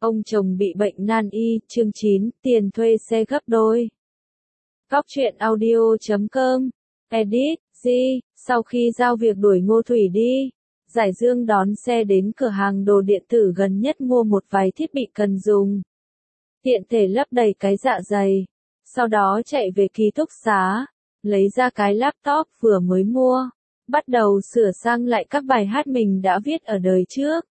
Ông chồng bị bệnh nan y, chương 9, tiền thuê xe gấp đôi. Góc truyện audio.com, edit, G, sau khi giao việc đuổi Ngô Thủy đi, Giải Dương đón xe đến cửa hàng đồ điện tử gần nhất mua một vài thiết bị cần dùng. Tiện thể lấp đầy cái dạ dày, sau đó chạy về ký túc xá, lấy ra cái laptop vừa mới mua, bắt đầu sửa sang lại các bài hát mình đã viết ở đời trước.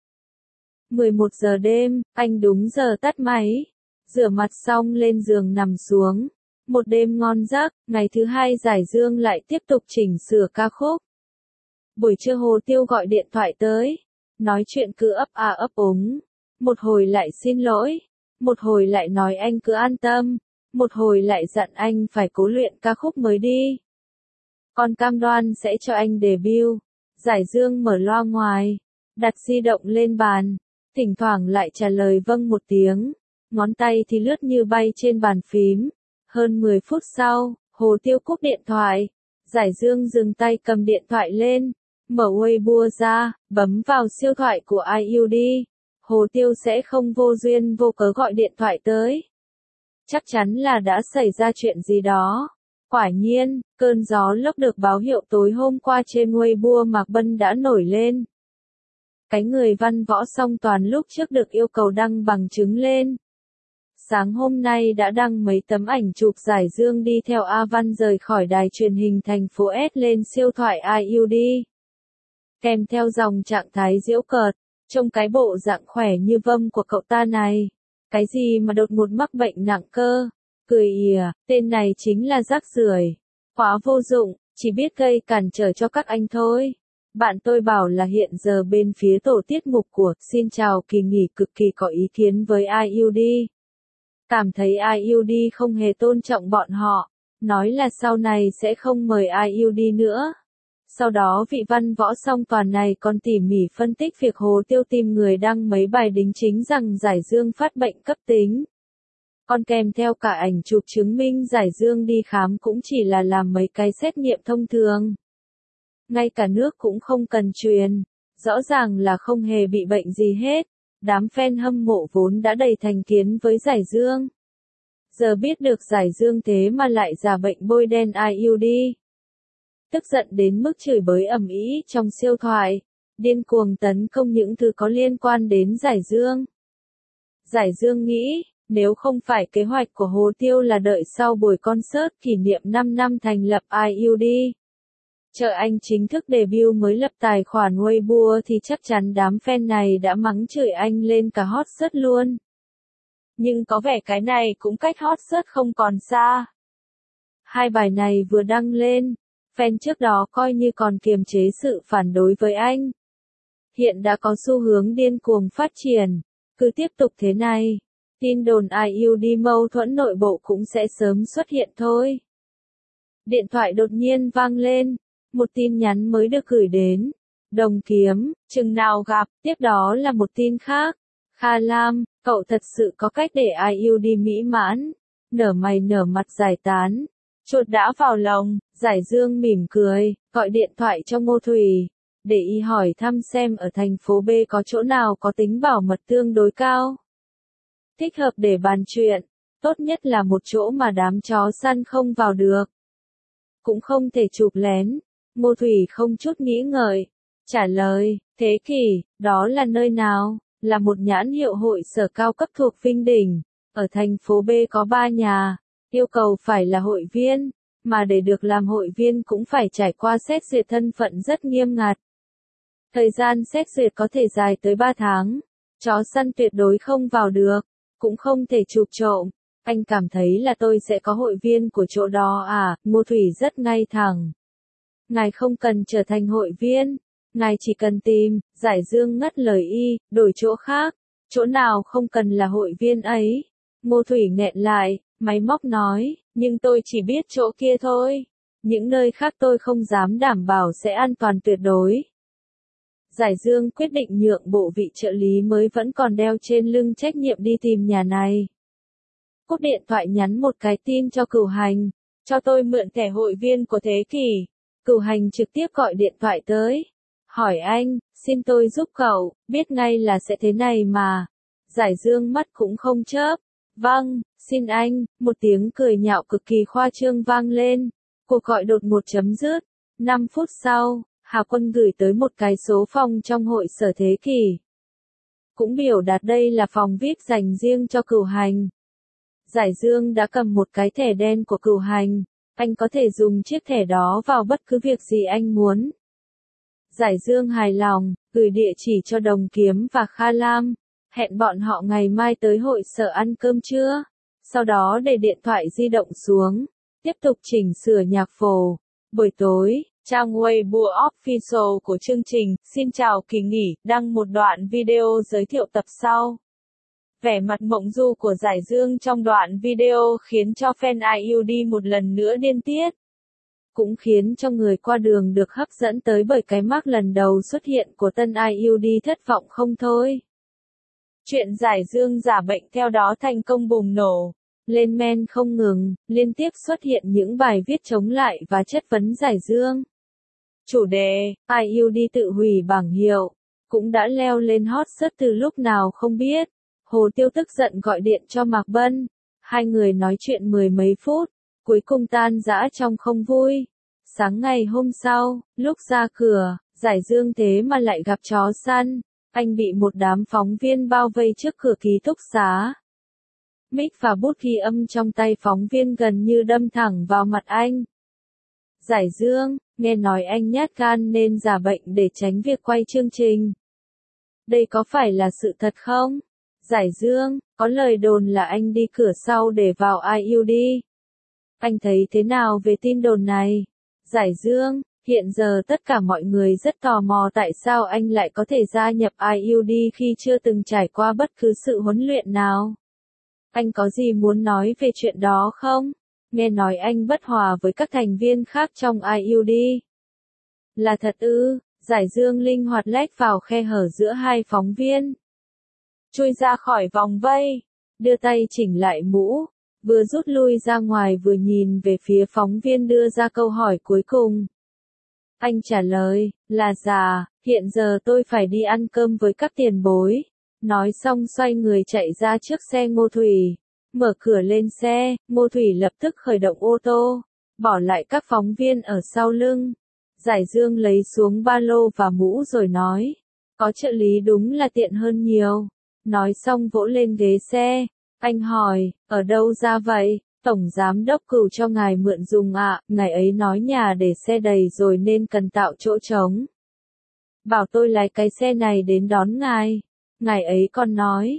11 giờ đêm, anh đúng giờ tắt máy, rửa mặt xong lên giường nằm xuống. Một đêm ngon giấc, ngày thứ hai Giải Dương lại tiếp tục chỉnh sửa ca khúc. Buổi trưa Hồ Tiêu gọi điện thoại tới, nói chuyện cứ ấp a ấp úng, một hồi lại xin lỗi, một hồi lại nói anh cứ an tâm, một hồi lại dặn anh phải cố luyện ca khúc mới đi. Con cam đoan sẽ cho anh debut. Giải Dương mở loa ngoài, đặt di động lên bàn, thỉnh thoảng lại trả lời vâng một tiếng, ngón tay thì lướt như bay trên bàn phím. Hơn 10 phút sau, Hồ Tiêu cúp điện thoại, Giải Dương dừng tay cầm điện thoại lên, mở Weibo ra, bấm vào siêu thoại của IUD. Hồ Tiêu sẽ không vô duyên vô cớ gọi điện thoại tới. Chắc chắn là đã xảy ra chuyện gì đó. Quả nhiên, cơn gió lốc được báo hiệu tối hôm qua trên Weibo Mạc Bân đã nổi lên. Cái người văn võ song toàn lúc trước được yêu cầu đăng bằng chứng lên. Sáng hôm nay đã đăng mấy tấm ảnh chụp Giải Dương đi theo A Văn rời khỏi đài truyền hình thành phố S lên siêu thoại IUD. Kèm theo dòng trạng thái giễu cợt, trông cái bộ dạng khỏe như vâm của cậu ta này. Cái gì mà đột ngột mắc bệnh nặng cơ, cười ỉa, tên này chính là rác rưởi, quá vô dụng, chỉ biết gây cản trở cho các anh thôi. Bạn tôi bảo là hiện giờ bên phía tổ tiết mục của Xin chào kỳ nghỉ cực kỳ có ý kiến với IUD. Cảm thấy IUD không hề tôn trọng bọn họ, nói là sau này sẽ không mời IUD nữa. Sau đó vị văn võ song toàn này còn tỉ mỉ phân tích việc Hồ Tiêu tìm người đăng mấy bài đính chính rằng Giải Dương phát bệnh cấp tính. Còn kèm theo cả ảnh chụp chứng minh Giải Dương đi khám cũng chỉ là làm mấy cái xét nghiệm thông thường. Ngay cả nước cũng không cần truyền, rõ ràng là không hề bị bệnh gì hết. Đám fan hâm mộ vốn đã đầy thành kiến với Giải Dương. Giờ biết được Giải Dương thế mà lại giả bệnh bôi đen IUD. Tức giận đến mức chửi bới ầm ĩ trong siêu thoại, điên cuồng tấn công những thứ có liên quan đến Giải Dương. Giải Dương nghĩ, nếu không phải kế hoạch của Hồ Tiêu là đợi sau buổi concert kỷ niệm 5 năm thành lập IUD, chờ anh chính thức debut mới lập tài khoản Weibo thì chắc chắn đám fan này đã mắng chửi anh lên cả hot search luôn. Nhưng có vẻ cái này cũng cách hot search không còn xa. Hai bài này vừa đăng lên, fan trước đó coi như còn kiềm chế sự phản đối với anh. Hiện đã có xu hướng điên cuồng phát triển, cứ tiếp tục thế này, tin đồn IUD mâu thuẫn nội bộ cũng sẽ sớm xuất hiện thôi. Điện thoại đột nhiên vang lên, một tin nhắn mới được gửi đến. Đồng Kiếm, chừng nào gặp, tiếp đó là một tin khác. Kha Lam, cậu thật sự có cách để IUD mỹ mãn. Nở mày nở mặt giải tán. Chuột đã vào lòng, Giải Dương mỉm cười, gọi điện thoại cho Ngô Thủy, để y hỏi thăm xem ở thành phố B có chỗ nào có tính bảo mật tương đối cao. Thích hợp để bàn chuyện, tốt nhất là một chỗ mà đám chó săn không vào được. Cũng không thể chụp lén. Ngô Thủy không chút nghĩ ngợi, trả lời, Thế Kỷ, đó là nơi nào? Là một nhãn hiệu hội sở cao cấp thuộc Vinh Đỉnh, ở thành phố B có 3 nhà, yêu cầu phải là hội viên, mà để được làm hội viên cũng phải trải qua xét duyệt thân phận rất nghiêm ngặt. Thời gian xét duyệt có thể dài tới 3 tháng, chó săn tuyệt đối không vào được, cũng không thể chụp trộm. Anh cảm thấy là tôi sẽ có hội viên của chỗ đó à? Ngô Thủy rất ngay thẳng. Ngài không cần trở thành hội viên, ngài chỉ cần tìm. Giải Dương ngắt lời y, đổi chỗ khác, chỗ nào không cần là hội viên ấy. Ngô Thủy nghẹn lại, máy móc nói, nhưng tôi chỉ biết chỗ kia thôi, những nơi khác tôi không dám đảm bảo sẽ an toàn tuyệt đối. Giải Dương quyết định nhượng bộ vị trợ lý mới vẫn còn đeo trên lưng trách nhiệm đi tìm nhà này. Cúp điện thoại nhắn một cái tin cho Cửu Hành, cho tôi mượn thẻ hội viên của Thế Kỷ. Cửu Hành trực tiếp gọi điện thoại tới, hỏi anh, xin tôi giúp cậu, biết ngay là sẽ thế này mà. Giải Dương mắt cũng không chớp. Vâng, xin anh, một tiếng cười nhạo cực kỳ khoa trương vang lên. Cuộc gọi đột ngột chấm dứt. 5 phút sau, Hà Quân gửi tới một cái số phòng trong hội sở Thế Kỷ. Cũng biểu đạt đây là phòng VIP dành riêng cho Cửu Hành. Giải Dương đã cầm một cái thẻ đen của Cửu Hành. Anh có thể dùng chiếc thẻ đó vào bất cứ việc gì anh muốn. Giải Dương hài lòng, gửi địa chỉ cho Đồng Kiếm và Kha Lam. Hẹn bọn họ ngày mai tới hội sở ăn cơm trưa. Sau đó để điện thoại di động xuống. Tiếp tục chỉnh sửa nhạc phổ. Buổi tối, trang Weibo Official của chương trình, xin chào kỳ nghỉ, đăng một đoạn video giới thiệu tập sau. Vẻ mặt mộng du của Giải Dương trong đoạn video khiến cho fan IUD một lần nữa điên tiết. Cũng khiến cho người qua đường được hấp dẫn tới bởi cái mác lần đầu xuất hiện của tân IUD thất vọng không thôi. Chuyện Giải Dương giả bệnh theo đó thành công bùng nổ. Lên men không ngừng, liên tiếp xuất hiện những bài viết chống lại và chất vấn Giải Dương. Chủ đề, IUD tự hủy bảng hiệu, cũng đã leo lên hot search từ lúc nào không biết. Hồ Tiêu tức giận gọi điện cho Mạc Bân. Hai người nói chuyện mười mấy phút, cuối cùng tan rã trong không vui. Sáng ngày hôm sau, lúc ra cửa, Giải Dương thế mà lại gặp chó săn. Anh bị một đám phóng viên bao vây trước cửa ký túc xá. Mic và bút ghi âm trong tay phóng viên gần như đâm thẳng vào mặt anh. Giải Dương, nghe nói anh nhát gan nên giả bệnh để tránh việc quay chương trình. Đây có phải là sự thật không? Giải Dương, có lời đồn là anh đi cửa sau để vào IUD. Anh thấy thế nào về tin đồn này? Giải Dương, hiện giờ tất cả mọi người rất tò mò tại sao anh lại có thể gia nhập IUD khi chưa từng trải qua bất cứ sự huấn luyện nào. Anh có gì muốn nói về chuyện đó không? Nghe nói anh bất hòa với các thành viên khác trong IUD. Là thật ư? Giải Dương linh hoạt lách vào khe hở giữa hai phóng viên. Chui ra khỏi vòng vây, đưa tay chỉnh lại mũ, vừa rút lui ra ngoài vừa nhìn về phía phóng viên đưa ra câu hỏi cuối cùng. Anh trả lời, là dạ, hiện giờ tôi phải đi ăn cơm với các tiền bối. Nói xong xoay người chạy ra trước xe Ngô Thủy. Mở cửa lên xe, Ngô Thủy lập tức khởi động ô tô, bỏ lại các phóng viên ở sau lưng. Giải Dương lấy xuống ba lô và mũ rồi nói, có trợ lý đúng là tiện hơn nhiều. Nói xong vỗ lên ghế xe, anh hỏi, ở đâu ra vậy? Tổng giám đốc Cửu cho ngài mượn dùng ạ, ngài ấy nói nhà để xe đầy rồi nên cần tạo chỗ trống. Bảo tôi lái cái xe này đến đón ngài. Ngài ấy còn nói,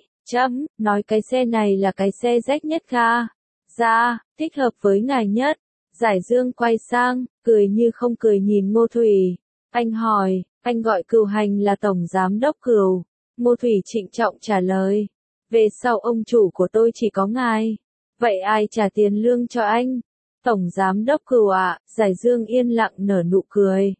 nói cái xe này là cái xe rách nhất ga. Dạ, thích hợp với ngài nhất. Giải Dương quay sang, cười như không cười nhìn Ngô Thủy. Anh hỏi, anh gọi Cửu Hành là tổng giám đốc Cửu. Ngô Thủy trịnh trọng trả lời. Về sau ông chủ của tôi chỉ có ngài. Vậy ai trả tiền lương cho anh? Tổng giám đốc Cửu ạ. Giải Dương yên lặng nở nụ cười.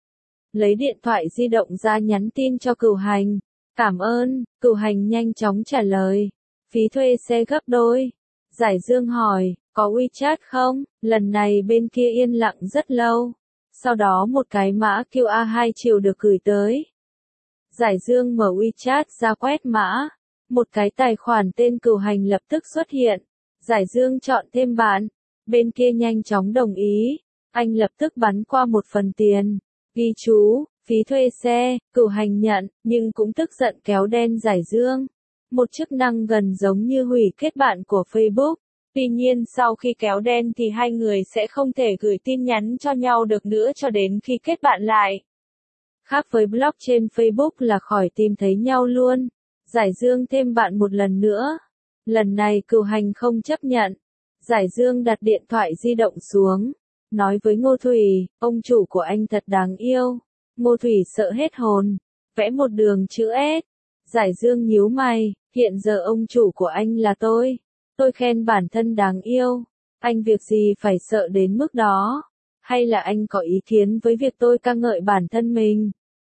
Lấy điện thoại di động ra nhắn tin cho Cửu Hành. Cảm ơn, Cửu Hành nhanh chóng trả lời. Phí thuê xe gấp đôi. Giải Dương hỏi, có WeChat không? Lần này bên kia yên lặng rất lâu. Sau đó một cái mã QR 2 triệu được gửi tới. Giải Dương mở WeChat ra quét mã. Một cái tài khoản tên Cửu Hành lập tức xuất hiện. Giải Dương chọn thêm bạn. Bên kia nhanh chóng đồng ý. Anh lập tức bắn qua một phần tiền. Ghi chú, phí thuê xe, Cửu Hành nhận, nhưng cũng tức giận kéo đen Giải Dương. Một chức năng gần giống như hủy kết bạn của Facebook. Tuy nhiên sau khi kéo đen thì hai người sẽ không thể gửi tin nhắn cho nhau được nữa cho đến khi kết bạn lại. Khác với block trên Facebook là khỏi tìm thấy nhau luôn. Giải Dương thêm bạn một lần nữa. Lần này Cửu Hành không chấp nhận. Giải Dương đặt điện thoại di động xuống. Nói với Ngô Thủy, ông chủ của anh thật đáng yêu. Ngô Thủy sợ hết hồn. Vẽ một đường chữ S. Giải Dương nhíu mày, hiện giờ ông chủ của anh là tôi. Tôi khen bản thân đáng yêu. Anh việc gì phải sợ đến mức đó? Hay là anh có ý kiến với việc tôi ca ngợi bản thân mình?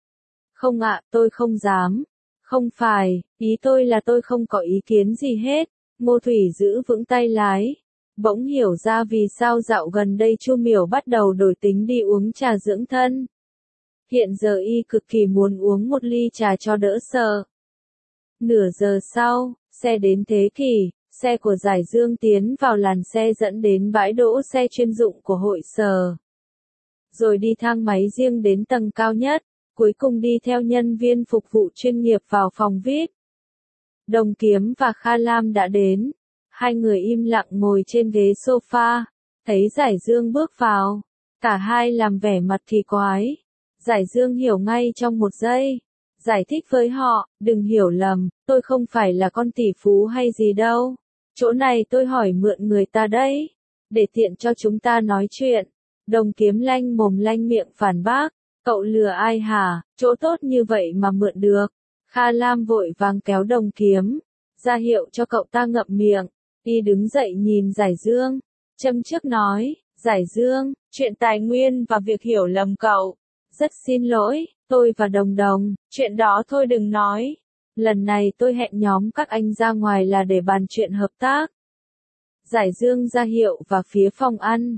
Không ạ, tôi không dám. Không phải, ý tôi là tôi không có ý kiến gì hết. Ngô Thủy giữ vững tay lái. Bỗng hiểu ra vì sao dạo gần đây Chu Miểu bắt đầu đổi tính đi uống trà dưỡng thân. Hiện giờ y cực kỳ muốn uống một ly trà cho đỡ sợ. Nửa giờ sau, Xe đến Thế Kỷ, xe của Giải Dương tiến vào làn xe dẫn đến bãi đỗ xe chuyên dụng của hội sở. Rồi đi thang máy riêng đến tầng cao nhất, cuối cùng đi theo nhân viên phục vụ chuyên nghiệp vào phòng VIP. Đồng Kiếm và Kha Lam đã đến. Hai người im lặng ngồi trên ghế sofa, thấy Giải Dương bước vào. Cả hai làm vẻ mặt kỳ quái. Giải Dương hiểu ngay trong một giây. Giải thích với họ, đừng hiểu lầm, tôi không phải là con tỷ phú hay gì đâu. Chỗ này tôi hỏi mượn người ta đấy. Để tiện cho chúng ta nói chuyện. Đồng Kiếm lanh mồm lanh miệng phản bác. Cậu lừa ai hả, chỗ tốt như vậy mà mượn được. Kha Lam vội vàng kéo Đồng Kiếm, ra hiệu cho cậu ta ngậm miệng. Y đứng dậy nhìn Giải Dương, châm chước nói, Giải Dương, chuyện tài nguyên và việc hiểu lầm cậu. Rất xin lỗi, tôi và Đồng Đồng, chuyện đó thôi đừng nói. Lần này tôi hẹn nhóm các anh ra ngoài là để bàn chuyện hợp tác. Giải Dương ra hiệu và phía phòng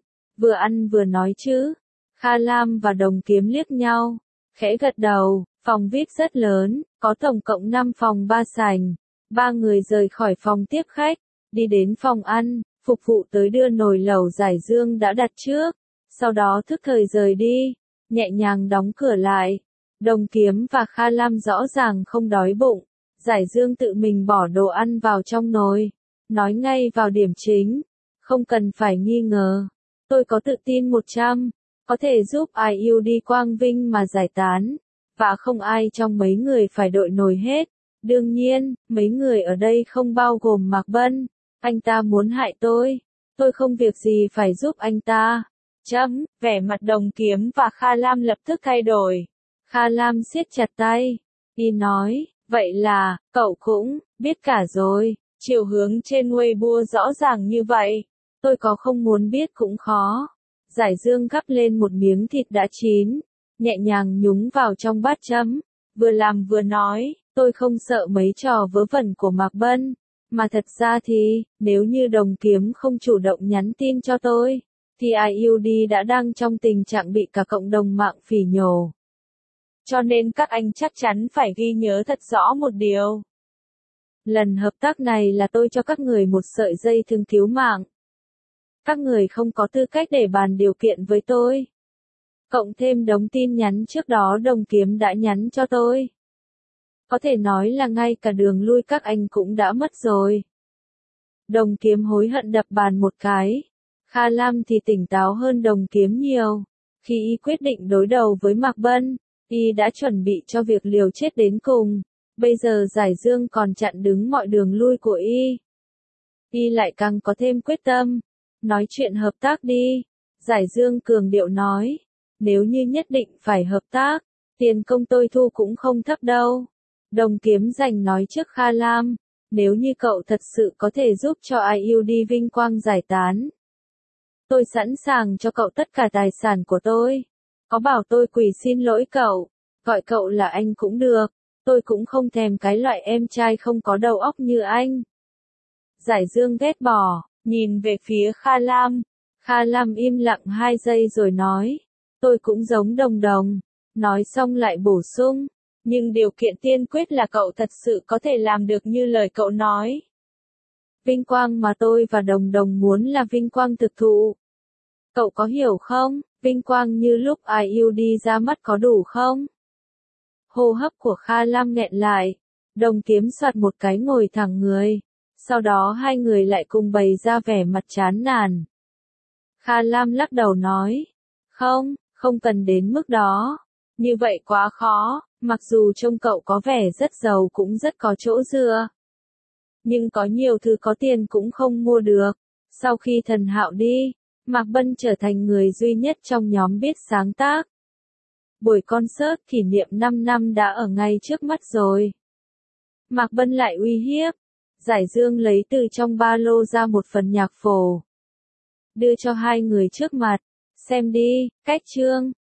ăn vừa nói chứ. Kha Lam và Đồng Kiếm liếc nhau, khẽ gật đầu. Phòng VIP rất lớn, có tổng cộng 5 phòng 3 sảnh. 3 người rời khỏi phòng tiếp khách, đi đến phòng ăn, phục vụ tới đưa nồi lẩu Giải Dương đã đặt trước, sau đó thức thời rời đi, nhẹ nhàng đóng cửa lại. Đồng Kiếm và Kha Lam rõ ràng không đói bụng, Giải Dương tự mình bỏ đồ ăn vào trong nồi, nói ngay vào điểm chính, không cần phải nghi ngờ, tôi có tự tin 100, có thể giúp ai yêu đi quang vinh mà giải tán. Và không ai trong mấy người phải đội nổi hết. Đương nhiên, mấy người ở đây không bao gồm Mạc Bân. Anh ta muốn hại tôi không việc gì phải giúp anh ta. Vẻ mặt Đồng Kiếm và Kha Lam lập tức thay đổi. Kha Lam siết chặt tay. Y nói, vậy là, cậu cũng, biết cả rồi. Chiều hướng trên Weibo rõ ràng như vậy. Tôi có không muốn biết cũng khó. Giải Dương gắp lên một miếng thịt đã chín. Nhẹ nhàng nhúng vào trong bát chấm, vừa làm vừa nói, tôi không sợ mấy trò vớ vẩn của Mạc Bân, mà thật ra thì, nếu như Đồng Kiếm không chủ động nhắn tin cho tôi, thì IUD đã đang trong tình trạng bị cả cộng đồng mạng phỉ nhổ. Cho nên các anh chắc chắn phải ghi nhớ thật rõ một điều. Lần hợp tác này là tôi cho các người một sợi dây thừng cứu mạng. Các người không có tư cách để bàn điều kiện với tôi. Cộng thêm đống tin nhắn trước đó Đồng Kiếm đã nhắn cho tôi. Có thể nói là ngay cả đường lui các anh cũng đã mất rồi. Đồng Kiếm hối hận đập bàn một cái. Kha Lam thì tỉnh táo hơn Đồng Kiếm nhiều. Khi y quyết định đối đầu với Mạc Bân, y đã chuẩn bị cho việc liều chết đến cùng. Bây giờ Giải Dương còn chặn đứng mọi đường lui của y. Y lại càng có thêm quyết tâm. Nói chuyện hợp tác đi. Giải Dương cường điệu nói. Nếu như nhất định phải hợp tác, tiền công tôi thu cũng không thấp đâu. Đồng Kiếm giành nói trước Kha Lam, nếu như cậu thật sự có thể giúp cho IUD vinh quang giải tán. Tôi sẵn sàng cho cậu tất cả tài sản của tôi. Có bảo tôi quỳ xin lỗi cậu, gọi cậu là anh cũng được, tôi cũng không thèm cái loại em trai không có đầu óc như anh. Giải Dương ghét bỏ, nhìn về phía Kha Lam. Kha Lam im lặng 2 giây rồi nói. Tôi cũng giống Đồng Đồng. Nói xong lại bổ sung. Nhưng điều kiện tiên quyết là cậu thật sự có thể làm được như lời cậu nói. Vinh quang mà tôi và Đồng Đồng muốn là vinh quang thực thụ. Cậu có hiểu không? Vinh quang như lúc IUD ra mắt có đủ không? Hô hấp của Kha Lam nghẹn lại. Đồng Kiếm soạt một cái ngồi thẳng người. Sau đó hai người lại cùng bày ra vẻ mặt chán nản. Kha Lam lắc đầu nói. Không cần đến mức đó. Như vậy quá khó, mặc dù trông cậu có vẻ rất giàu cũng rất có chỗ dựa. Nhưng có nhiều thứ có tiền cũng không mua được. Sau khi Thần Hạo đi, Mạc Bân trở thành người duy nhất trong nhóm biết sáng tác. Buổi concert kỷ niệm 5 năm đã ở ngay trước mắt rồi. Mạc Bân lại uy hiếp. Giải Dương lấy từ trong ba lô ra một phần nhạc phổ. Đưa cho hai người trước mặt. Xem đi, cách chương.